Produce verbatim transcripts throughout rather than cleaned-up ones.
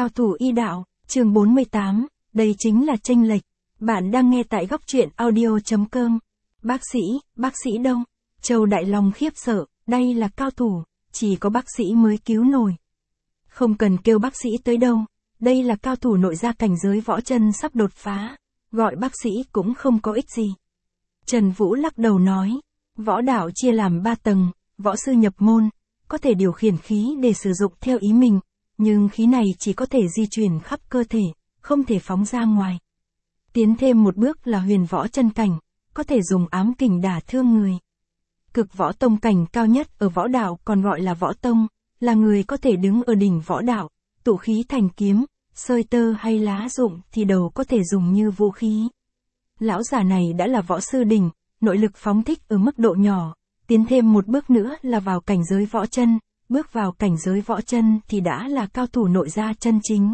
Cao thủ y đạo, chương bốn mươi tám, đây chính là chênh lệch. Bạn đang nghe tại góc truyện audio chấm com. Bác sĩ, bác sĩ đâu? Châu Đại Long khiếp sợ, đây là cao thủ, chỉ có bác sĩ mới cứu nổi. Không cần kêu bác sĩ tới đâu, đây là cao thủ nội gia cảnh giới võ chân sắp đột phá, gọi bác sĩ cũng không có ích gì. Trần Vũ lắc đầu nói, võ đạo chia làm ba tầng, võ sư nhập môn, có thể điều khiển khí để sử dụng theo ý mình, nhưng khí này chỉ có thể di chuyển khắp cơ thể, không thể phóng ra ngoài. Tiến thêm một bước là huyền võ chân cảnh, có thể dùng ám kình đả thương người. Cực võ tông cảnh cao nhất ở võ đạo còn gọi là võ tông, là người có thể đứng ở đỉnh võ đạo, tụ khí thành kiếm, sơi tơ hay lá rụng thì đầu có thể dùng như vũ khí. Lão già này đã là võ sư đỉnh, nội lực phóng thích ở mức độ nhỏ, tiến thêm một bước nữa là vào cảnh giới võ chân, bước vào cảnh giới võ chân thì đã là cao thủ nội gia chân chính.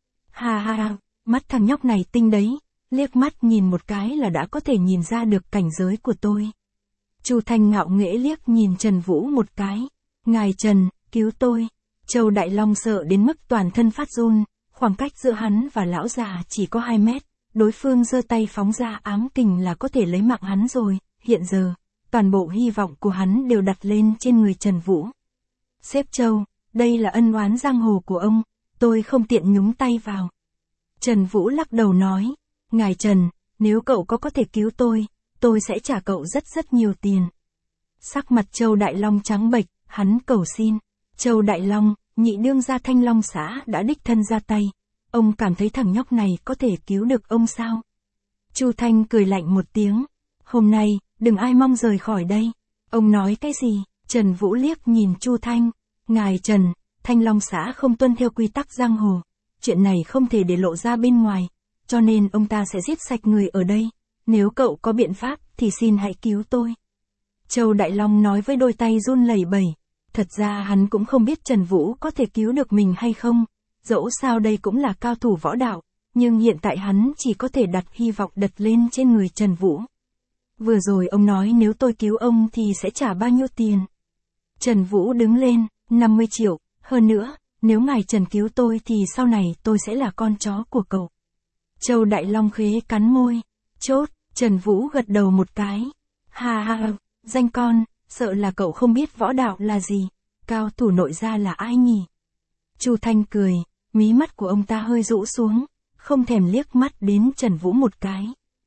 Ha ha ha, mắt thằng nhóc này tinh đấy, liếc mắt nhìn một cái là đã có thể nhìn ra được cảnh giới của tôi. Chu Thanh ngạo nghễ liếc nhìn Trần Vũ một cái, ngài Trần, cứu tôi. Châu Đại Long sợ đến mức toàn thân phát run, khoảng cách giữa hắn và lão già chỉ có hai mét, đối phương giơ tay phóng ra ám kình là có thể lấy mạng hắn rồi, hiện giờ, toàn bộ hy vọng của hắn đều đặt lên trên người Trần Vũ. Sếp Châu, đây là ân oán giang hồ của ông, tôi không tiện nhúng tay vào. Trần Vũ lắc đầu nói, ngài Trần, nếu cậu có có thể cứu tôi, tôi sẽ trả cậu rất rất nhiều tiền. Sắc mặt Châu Đại Long trắng bệch, hắn cầu xin. Châu Đại Long, nhị đương gia Thanh Long xã đã đích thân ra tay. Ông cảm thấy thằng nhóc này có thể cứu được ông sao? Chu Thanh cười lạnh một tiếng. Hôm nay, đừng ai mong rời khỏi đây. Ông nói cái gì? Trần Vũ liếc nhìn Chu Thanh. Ngài Trần, Thanh Long xã không tuân theo quy tắc giang hồ. Chuyện này không thể để lộ ra bên ngoài. Cho nên ông ta sẽ giết sạch người ở đây. Nếu cậu có biện pháp thì xin hãy cứu tôi. Châu Đại Long nói với đôi tay run lẩy bẩy. Thật ra hắn cũng không biết Trần Vũ có thể cứu được mình hay không. Dẫu sao đây cũng là cao thủ võ đạo. Nhưng hiện tại hắn chỉ có thể đặt hy vọng đặt lên trên người Trần Vũ. Vừa rồi ông nói nếu tôi cứu ông thì sẽ trả bao nhiêu tiền. Trần Vũ đứng lên, năm mươi triệu. Hơn nữa, nếu ngài Trần cứu tôi thì sau này tôi sẽ là con chó của cậu. Châu Đại Long khế cắn môi. Chốt, Trần Vũ gật đầu một cái. Ha ha ha, danh con, sợ là cậu không biết võ đạo là gì, cao thủ nội gia là ai nhỉ? Chu Thanh cười, mí mắt của ông ta hơi rũ xuống, không thèm liếc mắt đến Trần Vũ một cái.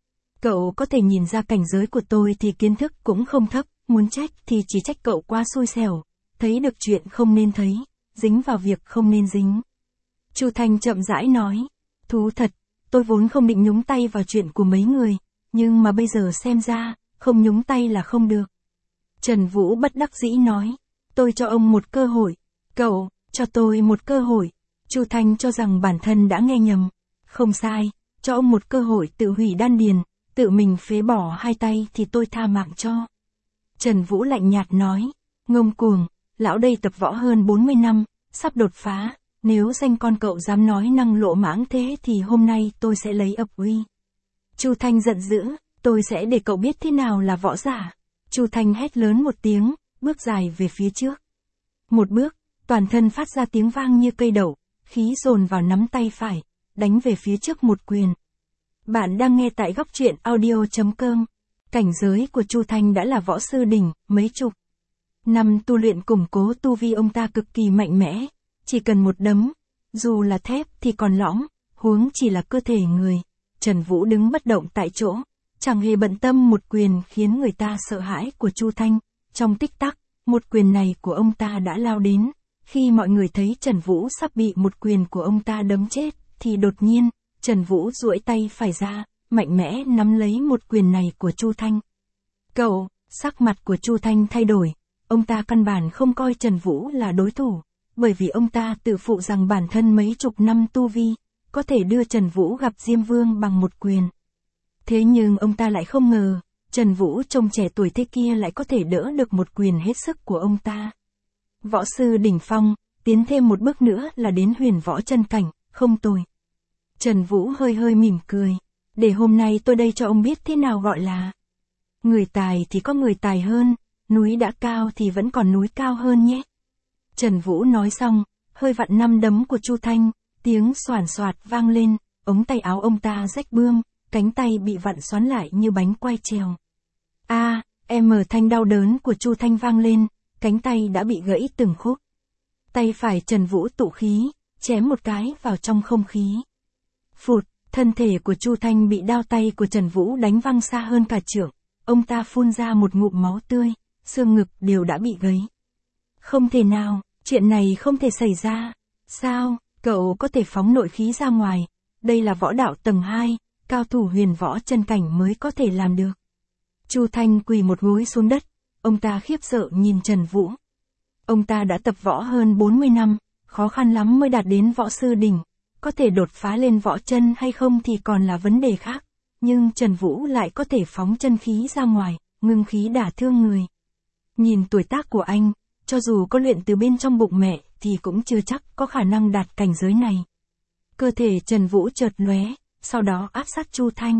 Cậu có thể nhìn ra cảnh giới của tôi thì kiến thức cũng không thấp, muốn trách thì chỉ trách cậu quá xui xẻo, thấy được chuyện không nên thấy, dính vào việc không nên dính. Chu Thanh chậm rãi nói, thú thật, tôi vốn không định nhúng tay vào chuyện của mấy người, nhưng mà bây giờ xem ra, không nhúng tay là không được. Trần Vũ bất đắc dĩ nói, tôi cho ông một cơ hội, cậu, cho tôi một cơ hội. Chu Thanh cho rằng bản thân đã nghe nhầm, không sai, cho ông một cơ hội tự hủy đan điền, tự mình phế bỏ hai tay thì tôi tha mạng cho. Trần Vũ lạnh nhạt nói, ngông cuồng, lão đây tập võ hơn bốn mươi năm, sắp đột phá, nếu danh con cậu dám nói năng lộ mãng thế thì hôm nay tôi sẽ lấy ập uy. Chu Thanh giận dữ, tôi sẽ để cậu biết thế nào là võ giả. Chu Thanh hét lớn một tiếng, bước dài về phía trước. Một bước, toàn thân phát ra tiếng vang như cây đậu, khí dồn vào nắm tay phải, đánh về phía trước một quyền. Bạn đang nghe tại góc truyện audio chấm com. Cảnh giới của Chu Thanh đã là võ sư đỉnh, mấy chục năm tu luyện củng cố tu vi ông ta cực kỳ mạnh mẽ, chỉ cần một đấm, dù là thép thì còn lõm, huống chỉ là cơ thể người. Trần Vũ đứng bất động tại chỗ, chẳng hề bận tâm một quyền khiến người ta sợ hãi của Chu Thanh. Trong tích tắc, một quyền này của ông ta đã lao đến. Khi mọi người thấy Trần Vũ sắp bị một quyền của ông ta đấm chết, thì đột nhiên, Trần Vũ duỗi tay phải ra, mạnh mẽ nắm lấy một quyền này của Chu Thanh. Cậu, sắc mặt của Chu Thanh thay đổi, ông ta căn bản không coi Trần Vũ là đối thủ, bởi vì ông ta tự phụ rằng bản thân mấy chục năm tu vi, có thể đưa Trần Vũ gặp Diêm Vương bằng một quyền. Thế nhưng ông ta lại không ngờ, Trần Vũ trông trẻ tuổi thế kia lại có thể đỡ được một quyền hết sức của ông ta. Võ sư đỉnh phong, tiến thêm một bước nữa là đến huyền võ chân cảnh, không tồi. Trần Vũ hơi hơi mỉm cười, để hôm nay tôi đây cho ông biết thế nào gọi là người tài thì có người tài hơn, núi đã cao thì vẫn còn núi cao hơn nhé. Trần Vũ nói xong, hơi vặn năm đấm của Chu Thanh, Tiếng xoàn xoạt vang lên, ống tay áo ông ta rách bươm, cánh tay bị vặn xoắn lại như bánh quay trèo. A, em mở thanh đau đớn của Chu Thanh vang lên, cánh tay đã bị gãy từng khúc. Tay phải Trần Vũ tụ khí, chém một cái vào trong không khí. Phụt, thân thể của Chu Thanh bị đao tay của Trần Vũ đánh văng xa hơn cả trượng, ông ta phun ra một ngụm máu tươi, xương ngực đều đã bị gãy. Không thể nào, chuyện này không thể xảy ra. Sao, cậu có thể phóng nội khí ra ngoài? Đây là võ đạo tầng hai, cao thủ huyền võ chân cảnh mới có thể làm được. Chu Thanh quỳ một gối xuống đất, ông ta khiếp sợ nhìn Trần Vũ. Ông ta đã tập võ hơn bốn mươi năm, khó khăn lắm mới đạt đến võ sư đỉnh, có thể đột phá lên võ chân hay không thì còn là vấn đề khác, nhưng Trần Vũ lại có thể phóng chân khí ra ngoài, ngưng khí đả thương người. Nhìn tuổi tác của anh, cho dù có luyện từ bên trong bụng mẹ thì cũng chưa chắc có khả năng đạt cảnh giới này. Cơ thể Trần Vũ chợt lóe, sau đó áp sát Chu Thanh.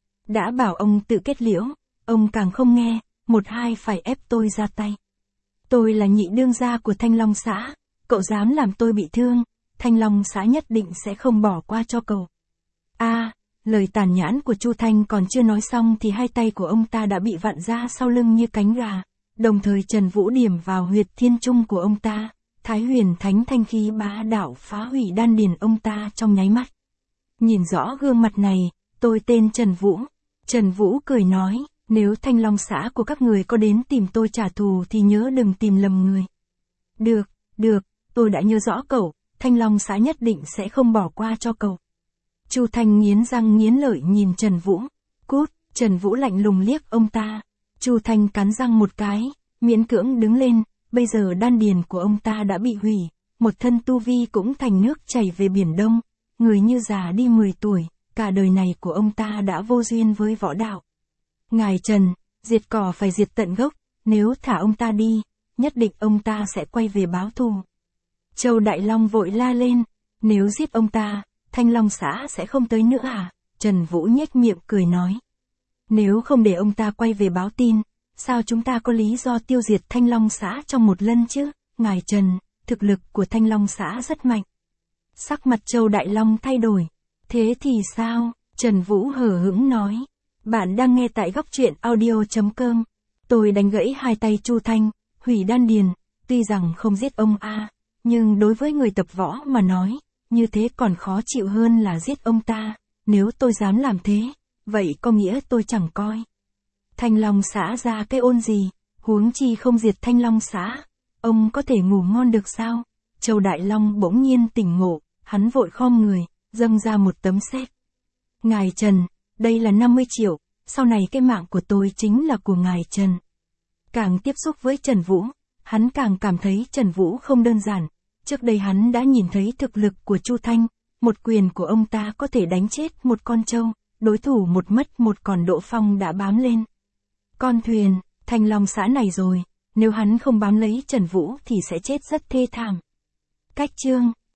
Đã bảo ông tự kết liễu, ông càng không nghe, một hai phải ép tôi ra tay. Tôi là nhị đương gia của Thanh Long xã, cậu dám làm tôi bị thương, Thanh Long xã nhất định sẽ không bỏ qua cho cậu. A, à, lời tàn nhẫn của Chu Thanh còn chưa nói xong thì hai tay của ông ta đã bị vặn ra sau lưng như cánh gà, đồng thời Trần Vũ điểm vào huyệt thiên trung của ông ta, Thái Huyền Thánh thanh khí bá đạo phá hủy đan điền ông ta trong nháy mắt. Nhìn rõ gương mặt này, tôi tên Trần Vũ. Trần Vũ cười nói, nếu Thanh Long xã của các người có đến tìm tôi trả thù thì nhớ đừng tìm lầm người. Được, được, tôi đã nhớ rõ cậu, Thanh Long xã nhất định sẽ không bỏ qua cho cậu. Chu Thanh nghiến răng nghiến lợi nhìn Trần Vũ. Cút, Trần Vũ lạnh lùng liếc ông ta. Chu Thanh cắn răng một cái, miễn cưỡng đứng lên, bây giờ đan điền của ông ta đã bị hủy, một thân tu vi cũng thành nước chảy về biển đông, người như già đi mười tuổi, cả đời này của ông ta đã vô duyên với võ đạo. Ngài Trần, diệt cỏ phải diệt tận gốc, nếu thả ông ta đi, nhất định ông ta sẽ quay về báo thù. Châu Đại Long vội la lên, nếu giết ông ta, Thanh Long xã sẽ không tới nữa à? Trần Vũ nhếch miệng cười nói. Nếu không để ông ta quay về báo tin, sao chúng ta có lý do tiêu diệt Thanh Long xã trong một lần chứ? Ngài Trần, thực lực của Thanh Long xã rất mạnh. Sắc mặt Châu Đại Long thay đổi. Thế thì sao? Trần Vũ hờ hững nói. Bạn đang nghe tại góc truyện audio chấm com. Tôi đánh gãy hai tay Chu Thanh, hủy đan điền, tuy rằng không giết ông A, nhưng đối với người tập võ mà nói, như thế còn khó chịu hơn là giết ông ta. Nếu tôi dám làm thế, vậy có nghĩa tôi chẳng coi Thanh Long xã ra cái ôn gì, huống chi không diệt Thanh Long xã. Ông có thể ngủ ngon được sao? Châu Đại Long bỗng nhiên tỉnh ngộ, hắn vội khom người, dâng ra một tấm séc. Ngài Trần, đây là năm mươi triệu, sau này cái mạng của tôi chính là của ngài Trần. Càng tiếp xúc với Trần Vũ, hắn càng cảm thấy Trần Vũ không đơn giản. Trước đây hắn đã nhìn thấy thực lực của Chu Thanh, một quyền của ông ta có thể đánh chết một con trâu, đối thủ một mất một còn Đỗ Phong đã bám lên con thuyền, Thanh Long xã này rồi, nếu hắn không bám lấy Trần Vũ thì sẽ chết rất thê thảm. Cách chương